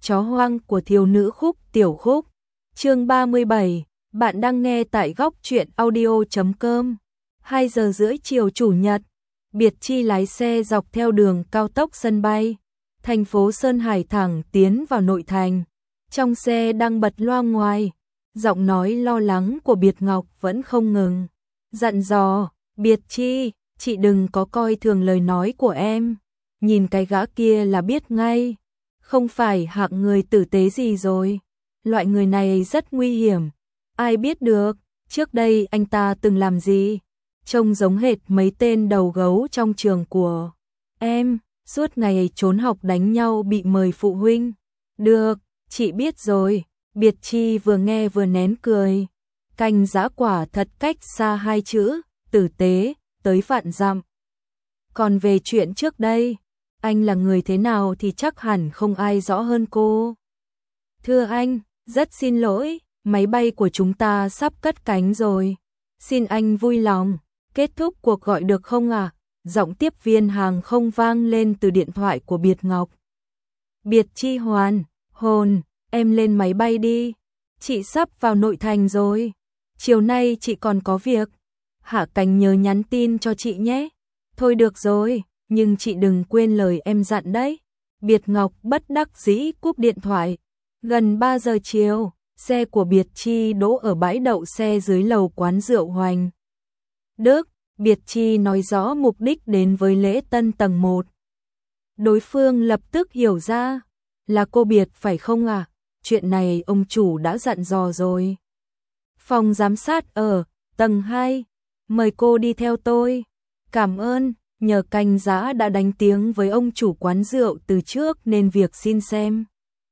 Chó hoang của thiếu nữ Khúc Tiểu Khúc. Chương 37, bạn đang nghe tại góc truyện audio.com. 2 giờ rưỡi chiều chủ nhật, Biệt Chi lái xe dọc theo đường cao tốc sân bay, thành phố Sơn Hải thẳng tiến vào nội thành. Trong xe đang bật loa ngoài, giọng nói lo lắng của Biệt Ngọc vẫn không ngừng. Dặn dò, Biệt Chi, chị đừng có coi thường lời nói của em. Nhìn cái gã kia là biết ngay, không phải hạng người tử tế gì rồi. Loại người này rất nguy hiểm. Ai biết được, trước đây anh ta từng làm gì? Trông giống hệt mấy tên đầu gấu trong trường của em, suốt ngày trốn học đánh nhau bị mời phụ huynh. Được, chị biết rồi. Biệt Chi vừa nghe vừa nén cười. Canh giã quả thật cách xa hai chữ tử tế tới vạn dặm. Còn về chuyện trước đây, anh là người thế nào thì chắc hẳn không ai rõ hơn cô. Thưa anh, rất xin lỗi, máy bay của chúng ta sắp cất cánh rồi. Xin anh vui lòng kết thúc cuộc gọi được không ạ? Giọng tiếp viên hàng không vang lên từ điện thoại của Biệt Ngọc. Biệt Chi hoàn hồn, em lên máy bay đi. Chị sắp vào nội thành rồi. Chiều nay chị còn có việc. Hạ Cánh nhớ nhắn tin cho chị nhé. Thôi được rồi, nhưng chị đừng quên lời em dặn đấy. Biệt Ngọc bất đắc dĩ cúp điện thoại. Gần 3 giờ chiều, xe của Biệt Chi đỗ ở bãi đậu xe dưới lầu quán rượu Hoành Đức. Biệt Chi nói rõ mục đích đến với lễ tân tầng 1. Đối phương lập tức hiểu ra. Là cô Biệt phải không à? Chuyện này ông chủ đã dặn dò rồi. Phòng giám sát ở tầng 2. Mời cô đi theo tôi. Cảm ơn, nhờ canh giã đã đánh tiếng với ông chủ quán rượu từ trước nên việc xin xem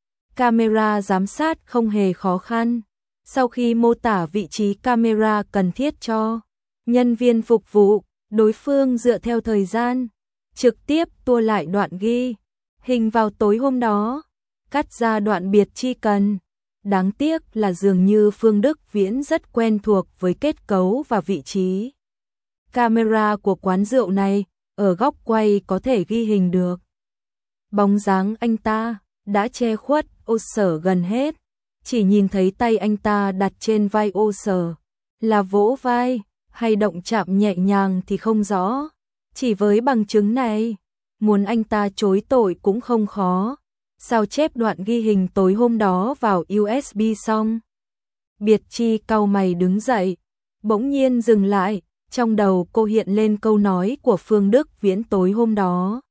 camera giám sát không hề khó khăn. Sau khi mô tả vị trí camera cần thiết cho nhân viên phục vụ, đối phương dựa theo thời gian, trực tiếp tua lại đoạn ghi hình vào tối hôm đó, cắt ra đoạn Biệt Chi cần. Đáng tiếc là dường như Phương Đức Viễn rất quen thuộc với kết cấu và vị trí camera của quán rượu này, ở góc quay có thể ghi hình được. Bóng dáng anh ta đã che khuất ô sở gần hết, chỉ nhìn thấy tay anh ta đặt trên vai ô sở, là vỗ vai hay động chạm nhẹ nhàng thì không rõ. Chỉ với bằng chứng này, muốn anh ta chối tội cũng không khó. Sao chép đoạn ghi hình tối hôm đó vào USB xong. Biệt Chi cau mày đứng dậy, bỗng nhiên dừng lại, trong đầu cô hiện lên câu nói của Phương Đức Viễn tối hôm đó.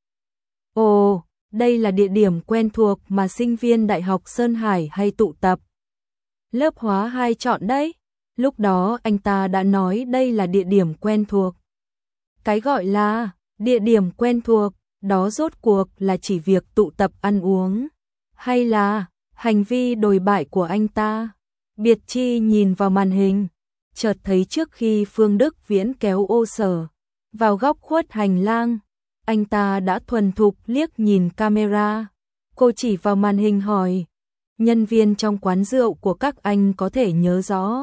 Ồ, đây là địa điểm quen thuộc mà sinh viên Đại học Sơn Hải hay tụ tập. Lớp hóa 2 chọn đấy. Lúc đó anh ta đã nói đây là địa điểm quen thuộc. Cái gọi là địa điểm quen thuộc, đó rốt cuộc là chỉ việc tụ tập ăn uống, hay là hành vi đồi bại của anh ta? Biệt Chi nhìn vào màn hình, chợt thấy trước khi Phương Đức Viễn kéo ô sở vào góc khuất hành lang, anh ta đã thuần thục liếc nhìn camera. Cô chỉ vào màn hình hỏi, nhân viên trong quán rượu của các anh có thể nhớ rõ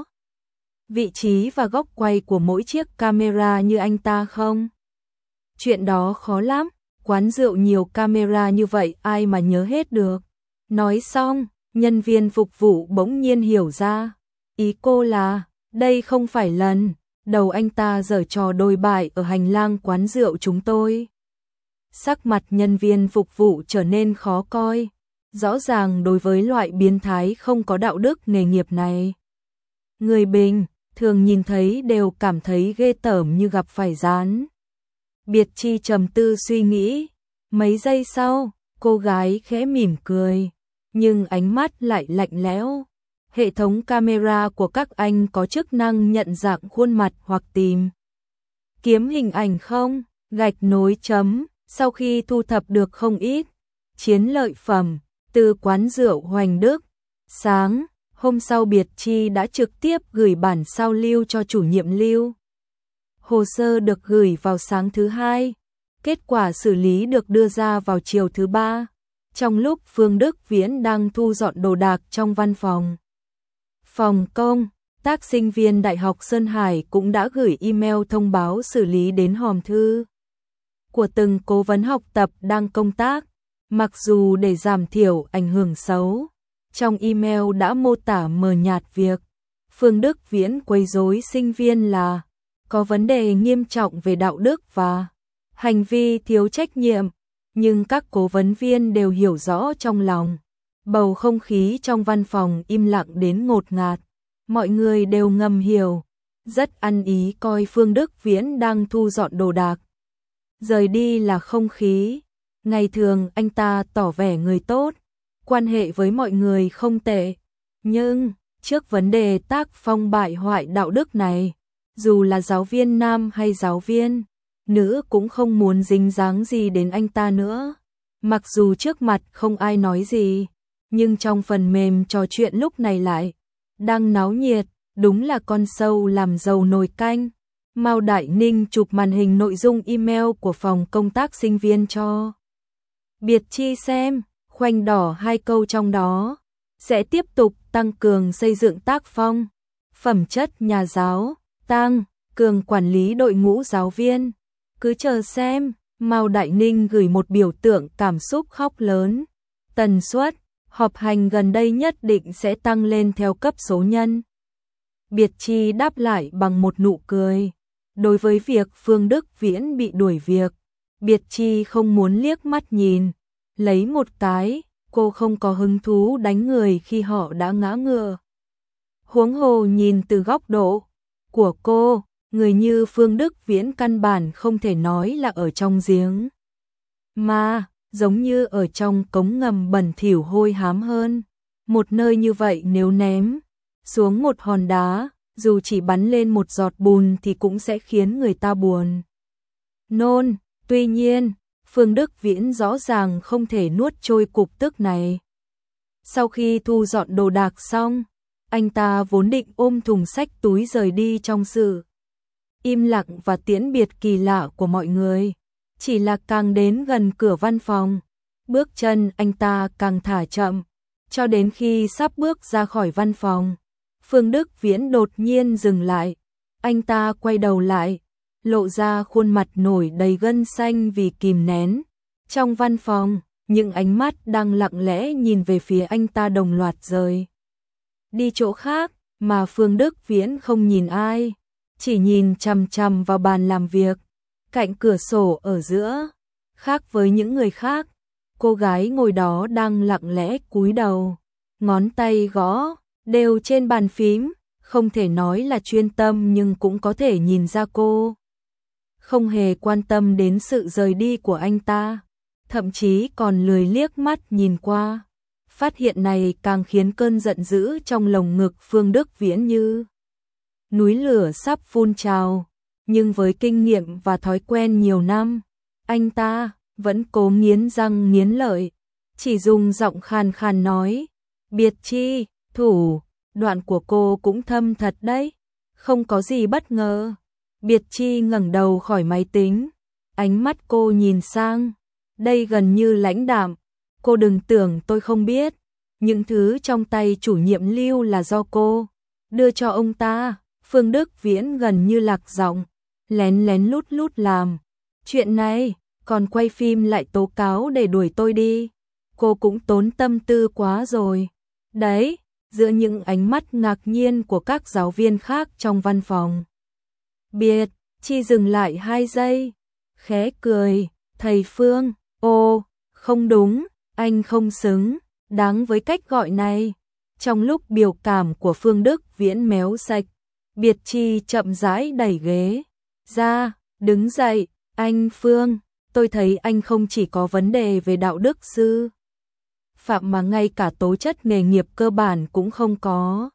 vị trí và góc quay của mỗi chiếc camera như anh ta không? Chuyện đó khó lắm, quán rượu nhiều camera như vậy ai mà nhớ hết được. Nói xong, nhân viên phục vụ bỗng nhiên hiểu ra. Ý cô là, đây không phải lần đầu anh ta giở trò đồi bại ở hành lang quán rượu chúng tôi. Sắc mặt nhân viên phục vụ trở nên khó coi. Rõ ràng đối với loại biến thái không có đạo đức nghề nghiệp này, người bình thường nhìn thấy đều cảm thấy ghê tởm như gặp phải gián. Biệt Chi trầm tư suy nghĩ. Mấy giây sau, cô gái khẽ mỉm cười, nhưng ánh mắt lại lạnh lẽo. Hệ thống camera của các anh có chức năng nhận dạng khuôn mặt hoặc tìm kiếm hình ảnh không? Gạch nối chấm. Sau khi thu thập được không ít chiến lợi phẩm từ quán rượu Hoành Đức, sáng hôm sau Biệt Chi đã trực tiếp gửi bản sao lưu cho chủ nhiệm lưu. Hồ sơ được gửi vào sáng thứ Hai, kết quả xử lý được đưa ra vào chiều thứ Ba, trong lúc Phương Đức Viễn đang thu dọn đồ đạc trong văn phòng. Phòng công tác sinh viên Đại học Sơn Hải cũng đã gửi email thông báo xử lý đến hòm thư của từng cố vấn học tập đang công tác. Mặc dù để giảm thiểu ảnh hưởng xấu, trong email đã mô tả mờ nhạt việc Phương Đức Viễn quấy rối sinh viên là có vấn đề nghiêm trọng về đạo đức và hành vi thiếu trách nhiệm, nhưng các cố vấn viên đều hiểu rõ trong lòng. Bầu không khí trong văn phòng im lặng đến ngột ngạt, mọi người đều ngầm hiểu, rất ăn ý coi Phương Đức Viễn đang thu dọn đồ đạc. Rời đi là không khí, ngày thường anh ta tỏ vẻ người tốt, quan hệ với mọi người không tệ, nhưng trước vấn đề tác phong bại hoại đạo đức này, dù là giáo viên nam hay giáo viên nữ cũng không muốn dính dáng gì đến anh ta nữa. Mặc dù trước mặt không ai nói gì, nhưng trong phần mềm trò chuyện lúc này lại đang náo nhiệt, đúng là con sâu làm dầu nồi canh. Mao Đại Ninh chụp màn hình nội dung email của phòng công tác sinh viên cho Biệt Chi xem, khoanh đỏ 2 câu trong đó, sẽ tiếp tục tăng cường xây dựng tác phong, phẩm chất nhà giáo, tăng cường quản lý đội ngũ giáo viên. Cứ chờ xem, Mao Đại Ninh gửi một biểu tượng cảm xúc khóc lớn. Tần suất họp hành gần đây nhất định sẽ tăng lên theo cấp số nhân. Biệt Chi đáp lại bằng một nụ cười. Đối với việc Phương Đức Viễn bị đuổi việc, Biệt Chi không muốn liếc mắt nhìn, lấy một cái, cô không có hứng thú đánh người khi họ đã ngã ngựa. Huống hồ nhìn từ góc độ của cô, người như Phương Đức Viễn căn bản không thể nói là ở trong giếng, mà giống như ở trong cống ngầm bẩn thỉu hôi hám hơn. Một nơi như vậy nếu ném xuống một hòn đá, dù chỉ bắn lên một giọt bùn thì cũng sẽ khiến người ta buồn nôn. Tuy nhiên, Phương Đức Viễn rõ ràng không thể nuốt trôi cục tức này. Sau khi thu dọn đồ đạc xong, anh ta vốn định ôm thùng xách túi rời đi trong sự im lặng và tiễn biệt kỳ lạ của mọi người. Chỉ là càng đến gần cửa văn phòng, bước chân anh ta càng thả chậm, cho đến khi sắp bước ra khỏi văn phòng, Phương Đức Viễn đột nhiên dừng lại. Anh ta quay đầu lại, lộ ra khuôn mặt nổi đầy gân xanh vì kìm nén. Trong văn phòng, những ánh mắt đang lặng lẽ nhìn về phía anh ta đồng loạt rời đi chỗ khác, mà Phương Đức Viễn không nhìn ai, chỉ nhìn chằm chằm vào bàn làm việc cạnh cửa sổ ở giữa. Khác với những người khác, cô gái ngồi đó đang lặng lẽ cúi đầu, ngón tay gõ đều trên bàn phím, không thể nói là chuyên tâm nhưng cũng có thể nhìn ra cô không hề quan tâm đến sự rời đi của anh ta, thậm chí còn lười liếc mắt nhìn qua. Phát hiện này càng khiến cơn giận dữ trong lồng ngực Phương Đức Viễn như núi lửa sắp phun trào, nhưng với kinh nghiệm và thói quen nhiều năm, anh ta vẫn cố nghiến răng nghiến lợi, chỉ dùng giọng khàn khàn nói, Biệt Chi, thủ đoạn của cô cũng thâm thật đấy, không có gì bất ngờ. Biệt Chi ngẩng đầu khỏi máy tính, ánh mắt cô nhìn sang, đây gần như lãnh đạm. Cô đừng tưởng tôi không biết, những thứ trong tay chủ nhiệm Lưu là do cô đưa cho ông ta. Phương Đức Viễn gần như lạc giọng, lén lén lút lút làm chuyện này, còn quay phim lại tố cáo để đuổi tôi đi. Cô cũng tốn tâm tư quá rồi. Đấy, giữa những ánh mắt ngạc nhiên của các giáo viên khác trong văn phòng, Biệt Chi dừng lại 2 giây, khẽ cười, thầy Phương, ô, không đúng, anh không xứng đáng với cách gọi này. Trong lúc biểu cảm của Phương Đức Viễn méo sạch, Biệt Chi chậm rãi đẩy ghế ra, đứng dậy, anh Phương, tôi thấy anh không chỉ có vấn đề về đạo đức sư phạm mà ngay cả tố chất nghề nghiệp cơ bản cũng không có.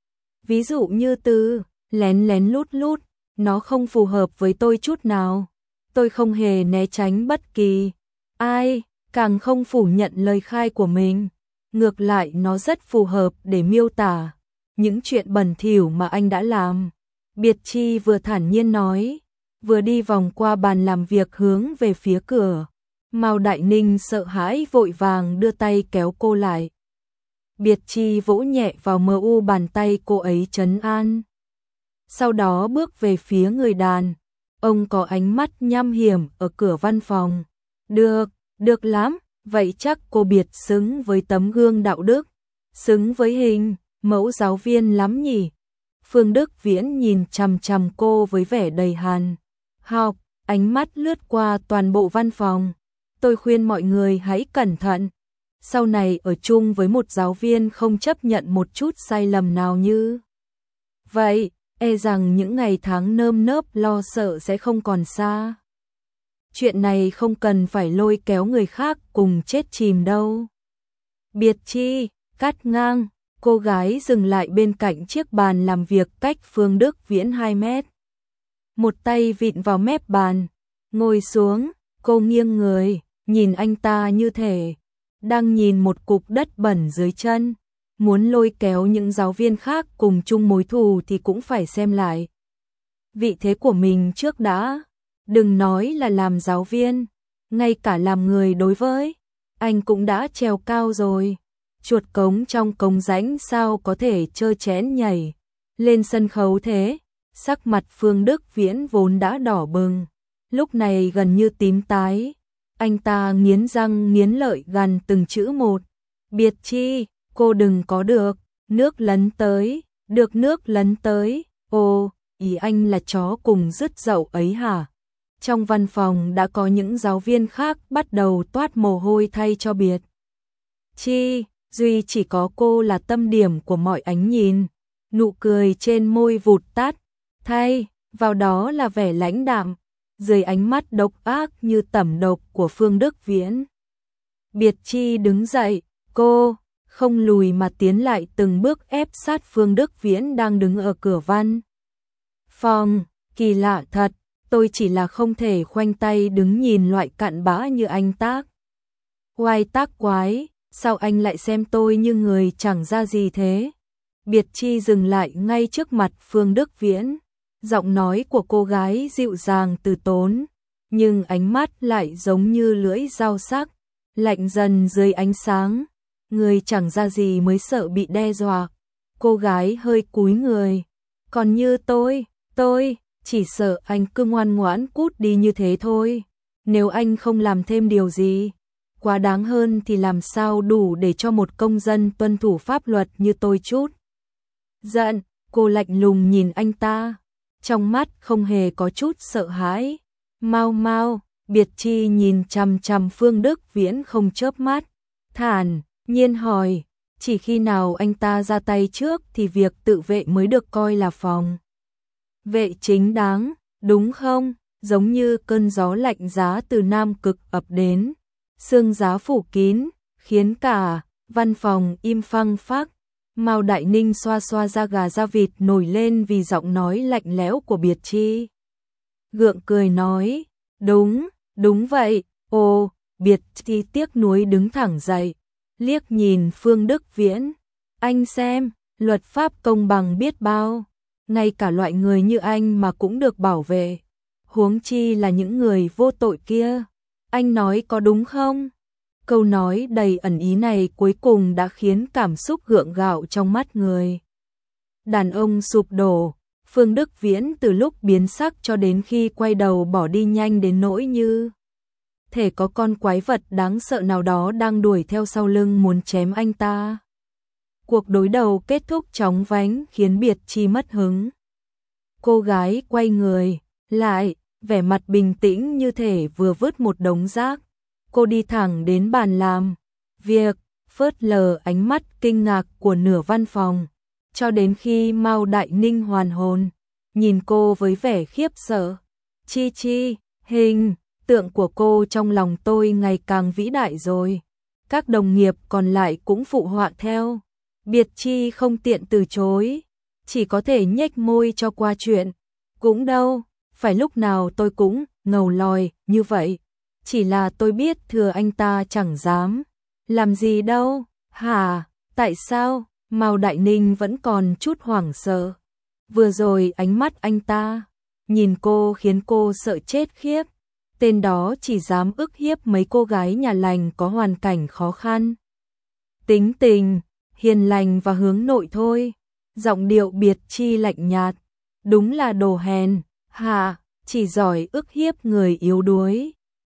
Ví dụ như từ lén lén lút lút, nó không phù hợp với tôi chút nào. Tôi không hề né tránh bất kỳ ai, càng không phủ nhận lời khai của mình. Ngược lại nó rất phù hợp để miêu tả những chuyện bẩn thỉu mà anh đã làm. Biệt Chi vừa thản nhiên nói, vừa đi vòng qua bàn làm việc hướng về phía cửa. Mao Đại Ninh sợ hãi vội vàng đưa tay kéo cô lại. Biệt Chi vỗ nhẹ vào mờ u bàn tay cô ấy trấn an. Sau đó bước về phía người đàn. Ông có ánh mắt nham hiểm ở cửa văn phòng. Được lắm, vậy chắc cô Biệt xứng với tấm gương đạo đức, xứng với hình mẫu giáo viên lắm nhỉ. Phương Đức Viễn nhìn chằm chằm cô với vẻ đầy hàn học, ánh mắt lướt qua toàn bộ văn phòng. Tôi khuyên mọi người hãy cẩn thận. Sau này ở chung với một giáo viên không chấp nhận một chút sai lầm nào như vậy, e rằng những ngày tháng nơm nớp lo sợ sẽ không còn xa. Chuyện này không cần phải lôi kéo người khác cùng chết chìm đâu. Biệt Chi, cắt ngang, cô gái dừng lại bên cạnh chiếc bàn làm việc cách Phương Đức Viễn 2 mét. Một tay vịn vào mép bàn, ngồi xuống, cô nghiêng người, nhìn anh ta như thể đang nhìn một cục đất bẩn dưới chân. Muốn lôi kéo những giáo viên khác cùng chung mối thù thì cũng phải xem lại vị thế của mình trước đã. Đừng nói là làm giáo viên, ngay cả làm người đối với anh cũng đã trèo cao rồi. Chuột cống trong cống rãnh sao có thể trơ chẽn nhảy lên sân khấu thế. Sắc mặt Phương Đức Viễn vốn đã đỏ bừng, lúc này gần như tím tái. Anh ta nghiến răng nghiến lợi gằn từng chữ một. Biệt Chi, cô đừng có được nước lấn tới, được nước lấn tới. Ồ, ý anh là chó cùng rứt dậu ấy hả? Trong văn phòng đã có những giáo viên khác bắt đầu toát mồ hôi thay cho Biệt Chi, duy chỉ có cô là tâm điểm của mọi ánh nhìn. Nụ cười trên môi vụt tắt, thay vào đó là vẻ lãnh đạm, dưới ánh mắt độc ác như tẩm độc của Phương Đức Viễn. Biệt Chi đứng dậy, cô không lùi mà tiến lại từng bước ép sát Phương Đức Viễn đang đứng ở cửa văn phòng. Kỳ lạ thật, tôi chỉ là không thể khoanh tay đứng nhìn loại cặn bã như anh tác. Oai tác quái, sao anh lại xem tôi như người chẳng ra gì thế? Biệt Chi dừng lại ngay trước mặt Phương Đức Viễn. Giọng nói của cô gái dịu dàng từ tốn, nhưng ánh mắt lại giống như lưỡi dao sắc, lạnh dần dưới ánh sáng. Người chẳng ra gì mới sợ bị đe dọa. Cô gái hơi cúi người. Còn như tôi chỉ sợ anh cứ ngoan ngoãn cút đi như thế thôi. Nếu anh không làm thêm điều gì quá đáng hơn thì làm sao đủ để cho một công dân tuân thủ pháp luật như tôi chút giận. Cô lạnh lùng nhìn anh ta, trong mắt không hề có chút sợ hãi. Mau, Biệt Chi nhìn chằm chằm Phương Đức Viễn không chớp mắt, thản nhiên hỏi, chỉ khi nào anh ta ra tay trước thì việc tự vệ mới được coi là phòng vệ chính đáng, đúng không? Giống như cơn gió lạnh giá từ Nam Cực ập đến, sương giá phủ kín, khiến cả văn phòng im phăng phắc. Mao Đại Ninh xoa xoa da gà da vịt nổi lên vì giọng nói lạnh lẽo của Biệt Chi. Gượng cười nói, đúng vậy. Ồ, Biệt Chi tiếc nuối đứng thẳng dậy, liếc nhìn Phương Đức Viễn. Anh xem, luật pháp công bằng biết bao, ngay cả loại người như anh mà cũng được bảo vệ, huống chi là những người vô tội kia. Anh nói có đúng không? Câu nói đầy ẩn ý này cuối cùng đã khiến cảm xúc gượng gạo trong mắt người đàn ông sụp đổ. Phương Đức Viễn từ lúc biến sắc cho đến khi quay đầu bỏ đi nhanh đến nỗi như thể có con quái vật đáng sợ nào đó đang đuổi theo sau lưng muốn chém anh ta. Cuộc đối đầu kết thúc chóng vánh khiến Biệt Chi mất hứng. Cô gái quay người lại, vẻ mặt bình tĩnh như thể vừa vứt một đống rác. Cô đi thẳng đến bàn làm việc, phớt lờ ánh mắt kinh ngạc của nửa văn phòng, cho đến khi Mao Đại Ninh hoàn hồn, nhìn cô với vẻ khiếp sợ. Chi, hình tượng của cô trong lòng tôi ngày càng vĩ đại rồi. Các đồng nghiệp còn lại cũng phụ họa theo. Biệt Chi không tiện từ chối, chỉ có thể nhếch môi cho qua chuyện. Cũng đâu, phải lúc nào tôi cũng ngầu lòi như vậy. Chỉ là tôi biết thừa anh ta chẳng dám làm gì đâu. Hả, tại sao? Mao Đại Ninh vẫn còn chút hoảng sợ. Vừa rồi ánh mắt anh ta nhìn cô khiến cô sợ chết khiếp. Tên đó chỉ dám ức hiếp mấy cô gái nhà lành có hoàn cảnh khó khăn. Tính tình hiền lành và hướng nội thôi. Giọng điệu Biệt Chi lạnh nhạt. Đúng là đồ hèn. Hả, chỉ giỏi ức hiếp người yếu đuối.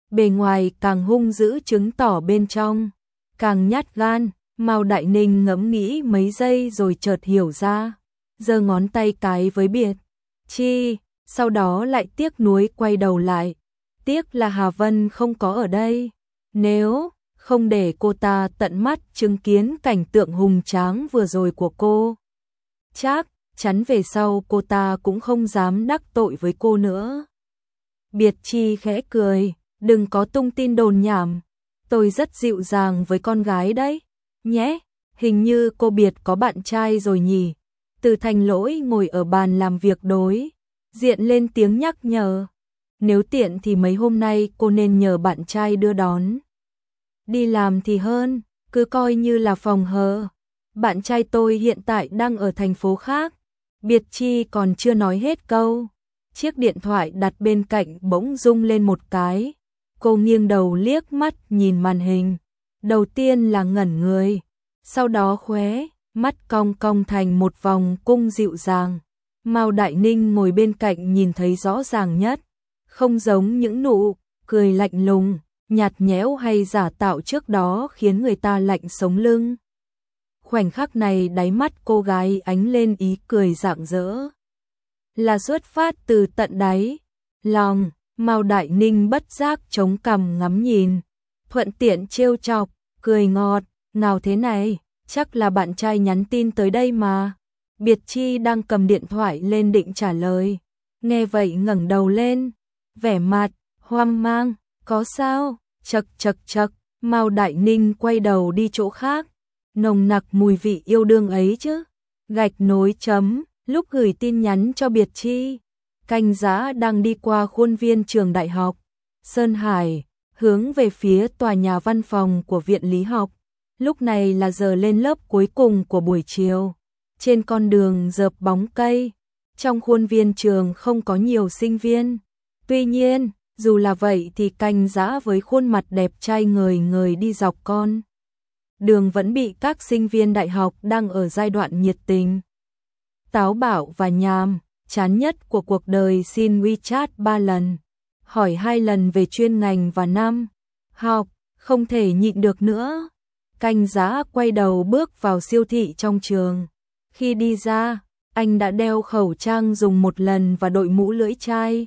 bề ngoài càng hung dữ chứng tỏ bên trong càng nhát gan. Mao Đại Ninh ngẫm nghĩ mấy giây rồi chợt hiểu ra, giơ ngón tay cái với Biệt Chi, sau đó lại tiếc nuối quay đầu lại. Tiếc là Hà Vân không có ở đây, nếu không để cô ta tận mắt chứng kiến cảnh tượng hùng tráng vừa rồi của cô, chắc chắn về sau cô ta cũng không dám đắc tội với cô nữa. Biệt Chi khẽ cười, đừng có tung tin đồn nhảm, tôi rất dịu dàng với con gái đấy, nhé, hình như cô Biệt có bạn trai rồi nhỉ. Từ Thành Lỗi ngồi ở bàn làm việc đối diện lên tiếng nhắc nhở, nếu tiện thì mấy hôm nay cô nên nhờ bạn trai đưa đón đi làm thì hơn, cứ coi như là phòng hờ. Bạn trai tôi hiện tại đang ở thành phố khác. Biệt Chi còn chưa nói hết câu, chiếc điện thoại đặt bên cạnh bỗng rung lên một cái. Cô nghiêng đầu liếc mắt nhìn màn hình, đầu tiên là ngẩn người, sau đó khóe mắt cong cong thành một vòng cung dịu dàng. Mao Đại Ninh ngồi bên cạnh nhìn thấy rõ ràng nhất, không giống những nụ cười lạnh lùng, nhạt nhẽo hay giả tạo trước đó khiến người ta lạnh sống lưng. Khoảnh khắc này đáy mắt cô gái ánh lên ý cười rạng rỡ, là xuất phát từ tận đáy lòng. Mao Đại Ninh bất giác chống cằm ngắm nhìn, thuận tiện trêu chọc, cười ngọt, nào thế này, chắc là bạn trai nhắn tin tới đây mà. Biệt Chi đang cầm điện thoại lên định trả lời, nghe vậy ngẩng đầu lên, vẻ mặt hoang mang, có sao? Chậc chậc chậc, Mao Đại Ninh quay đầu đi chỗ khác, nồng nặc mùi vị yêu đương ấy chứ. Gạch nối chấm, lúc gửi tin nhắn cho Biệt Chi, Canh Dã đang đi qua khuôn viên trường đại học Sơn Hải, hướng về phía tòa nhà văn phòng của viện lý học. Lúc này là giờ lên lớp cuối cùng của buổi chiều. Trên con đường rợp bóng cây, trong khuôn viên trường không có nhiều sinh viên. Tuy nhiên, dù là vậy thì Canh Dã với khuôn mặt đẹp trai ngời ngời đi dọc con đường vẫn bị các sinh viên đại học đang ở giai đoạn nhiệt tình, táo bạo và nhàm chán nhất của cuộc đời xin WeChat 3 lần, hỏi 2 lần về chuyên ngành và năm học, không thể nhịn được nữa. Canh Dã quay đầu bước vào siêu thị trong trường. Khi đi ra, anh đã đeo khẩu trang dùng một lần và đội mũ lưỡi chai.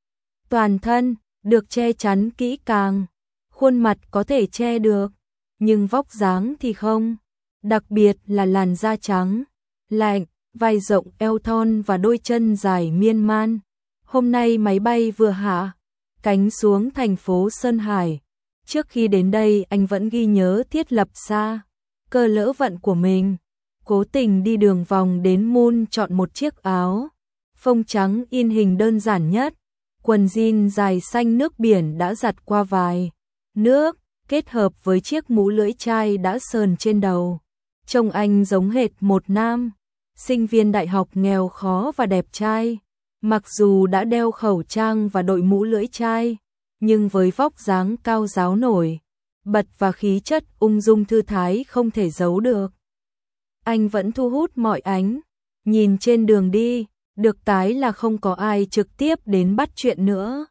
Toàn thân được che chắn kỹ càng, khuôn mặt có thể che được, nhưng vóc dáng thì không, đặc biệt là làn da trắng, lạnh, vai rộng eo thon và đôi chân dài miên man. Hôm nay máy bay vừa hạ cánh xuống thành phố Sơn Hải. Trước khi đến đây anh vẫn ghi nhớ thiết lập xa cơ lỡ vận của mình, cố tình đi đường vòng đến Moon chọn một chiếc áo phông trắng in hình đơn giản nhất, quần jean dài xanh nước biển đã giặt qua vài nước, kết hợp với chiếc mũ lưỡi chai đã sờn trên đầu. Trông anh giống hệt một nam sinh viên đại học nghèo khó và đẹp trai. Mặc dù đã đeo khẩu trang và đội mũ lưỡi chai, nhưng với vóc dáng cao ráo nổi bật và khí chất ung dung thư thái không thể giấu được, anh vẫn thu hút mọi ánh nhìn trên đường đi. Được cái là không có ai trực tiếp đến bắt chuyện nữa.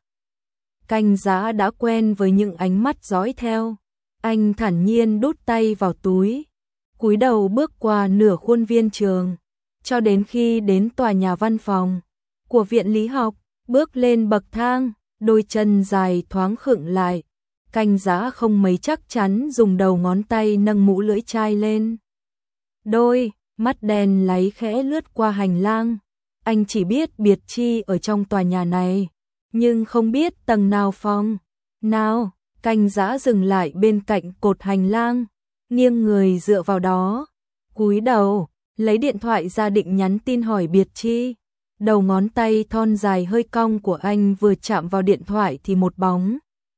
Canh Dã đã quen với những ánh mắt dõi theo. Anh thản nhiên đút tay vào túi, cúi đầu bước qua nửa khuôn viên trường, cho đến khi đến tòa nhà văn phòng của viện lý học. Bước lên bậc thang, đôi chân dài thoáng khựng lại. Canh Dã không mấy chắc chắn dùng đầu ngón tay nâng mũ lưỡi chai lên. Đôi mắt đen láy khẽ lướt qua hành lang. Anh chỉ biết Biệt Chi ở trong tòa nhà này, nhưng không biết tầng nào phòng nào. Canh Dã dừng lại bên cạnh cột hành lang, nghiêng người dựa vào đó, cúi đầu, lấy điện thoại ra định nhắn tin hỏi Biệt Chi. Đầu ngón tay thon dài hơi cong của anh vừa chạm vào điện thoại thì một bóng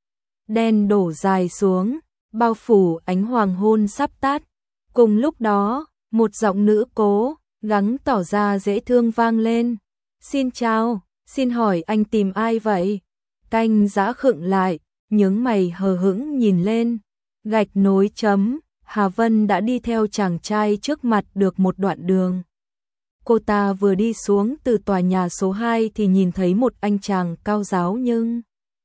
đen đổ dài xuống, bao phủ ánh hoàng hôn sắp tắt. Cùng lúc đó, một giọng nữ cố gắng tỏ ra dễ thương vang lên. Xin chào, xin hỏi anh tìm ai vậy? Canh Dã khựng lại, nhướng mày hờ hững nhìn lên. Gạch nối chấm, Hà Vân đã đi theo chàng trai trước mặt được một đoạn đường. Cô ta vừa đi xuống từ tòa nhà số 2 thì nhìn thấy một anh chàng cao ráo nhưng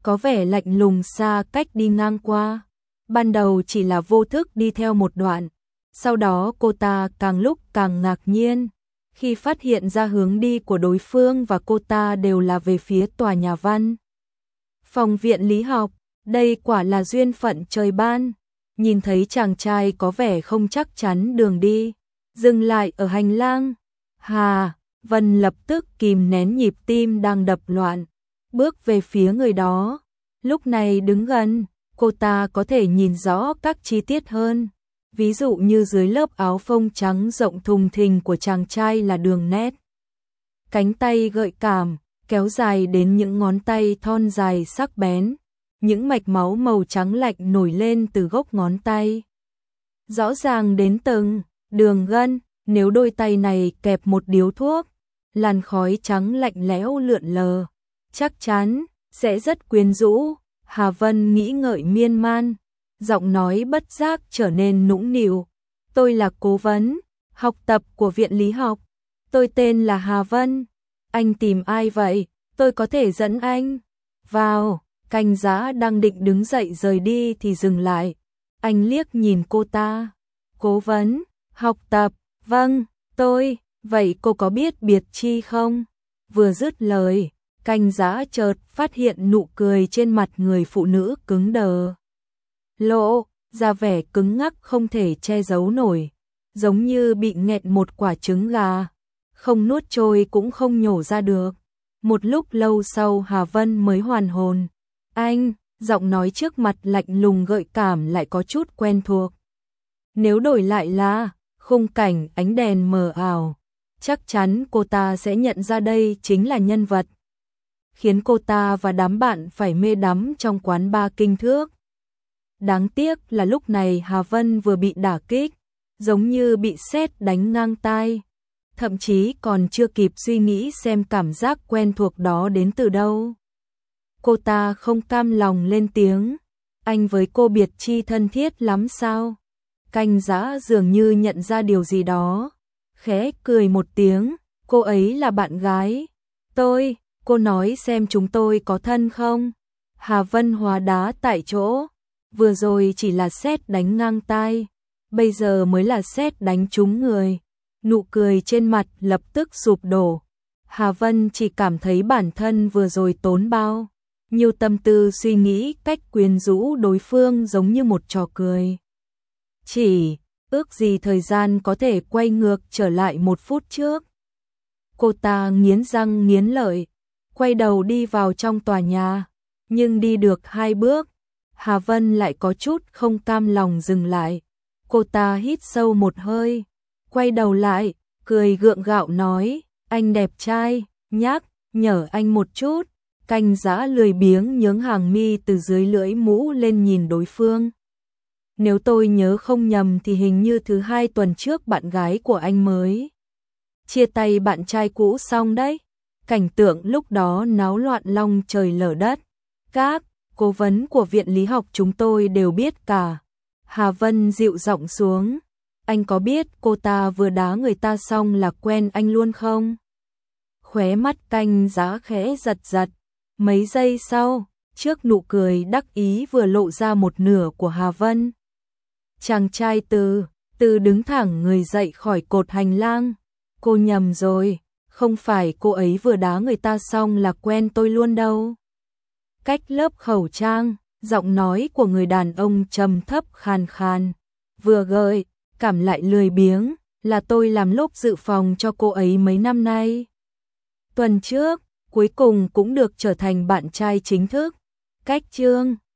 có vẻ lạnh lùng xa cách đi ngang qua. Ban đầu chỉ là vô thức đi theo một đoạn, sau đó cô ta càng lúc càng ngạc nhiên khi phát hiện ra hướng đi của đối phương và cô ta đều là về phía tòa nhà văn phòng viện lý học. Đây quả là duyên phận trời ban. Nhìn thấy chàng trai có vẻ không chắc chắn đường đi, dừng lại ở hành lang, Hà Vân lập tức kìm nén nhịp tim đang đập loạn, bước về phía người đó. Lúc này đứng gần, cô ta có thể nhìn rõ các chi tiết hơn. Ví dụ như dưới lớp áo phông trắng rộng thùng thình của chàng trai là đường nét. Cánh tay gợi cảm, kéo dài đến những ngón tay thon dài sắc bén. Những mạch máu màu trắng lạnh nổi lên từ gốc ngón tay. Rõ ràng đến từng đường gân, nếu đôi tay này kẹp một điếu thuốc, làn khói trắng lạnh lẽo lượn lờ, chắc chắn sẽ rất quyến rũ. Hà Vân nghĩ ngợi miên man, giọng nói bất giác trở nên nũng nịu. Tôi là cố vấn, học tập của viện lý học. Tôi tên là Hà Vân. Anh tìm ai vậy? Tôi có thể dẫn anh vào. Canh Giã đang định đứng dậy rời đi thì dừng lại. Anh liếc nhìn cô ta. Cố vấn, học tập, vâng, tôi, vậy cô có biết Biệt Chi không? Vừa dứt lời, Canh Giã chợt phát hiện nụ cười trên mặt người phụ nữ cứng đờ. Lộ ra vẻ cứng ngắc không thể che giấu nổi, giống như bị nghẹn một quả trứng gà, không nuốt trôi cũng không nhổ ra được. Một lúc lâu sau Hà Vân mới hoàn hồn. Anh, giọng nói trước mặt lạnh lùng gợi cảm lại có chút quen thuộc. Nếu đổi lại là khung cảnh ánh đèn mờ ảo, chắc chắn cô ta sẽ nhận ra đây chính là nhân vật khiến cô ta và đám bạn phải mê đắm trong quán bar Kinh Thước. Đáng tiếc là lúc này Hà Vân vừa bị đả kích, giống như bị sét đánh ngang tai, thậm chí còn chưa kịp suy nghĩ xem cảm giác quen thuộc đó đến từ đâu. Cô ta không cam lòng lên tiếng, anh với cô Biệt Chi thân thiết lắm sao? Canh Giã dường như nhận ra điều gì đó, khẽ cười một tiếng, cô ấy là bạn gái tôi, cô nói xem chúng tôi có thân không? Hà Vân hóa đá tại chỗ, vừa rồi chỉ là sét đánh ngang tai, bây giờ mới là sét đánh trúng người. Nụ cười trên mặt lập tức sụp đổ. Hà Vân chỉ cảm thấy bản thân vừa rồi tốn bao nhiều tâm tư suy nghĩ cách quyến rũ đối phương giống như một trò cười. Chỉ ước gì thời gian có thể quay ngược trở lại một phút trước. Cô ta nghiến răng nghiến lợi, quay đầu đi vào trong tòa nhà, nhưng đi được 2 bước, Hà Vân lại có chút không cam lòng dừng lại. Cô ta hít sâu một hơi, quay đầu lại, cười gượng gạo nói, anh đẹp trai, nhắc nhở anh một chút. Canh Giã lười biếng nhướng hàng mi từ dưới lưỡi mũ lên nhìn đối phương. Nếu tôi nhớ không nhầm thì hình như thứ 2 tuần trước bạn gái của anh mới chia tay bạn trai cũ xong đấy. Cảnh tượng lúc đó náo loạn long trời lở đất. Các cố vấn của viện lý học chúng tôi đều biết cả. Hà Vân dịu giọng xuống. Anh có biết cô ta vừa đá người ta xong là quen anh luôn không? Khóe mắt Canh Giã khẽ giật giật. Mấy giây sau, trước nụ cười đắc ý vừa lộ ra một nửa của Hà Vân. Chàng trai từ đứng thẳng người dậy khỏi cột hành lang. Cô nhầm rồi, không phải cô ấy vừa đá người ta xong là quen tôi luôn đâu. Cách lớp khẩu trang, giọng nói của người đàn ông trầm thấp khàn khàn, vừa gợi cảm lại lười biếng, là tôi làm lốp dự phòng cho cô ấy mấy năm nay. Tuần trước, cuối cùng cũng được trở thành bạn trai chính thức. Cách chương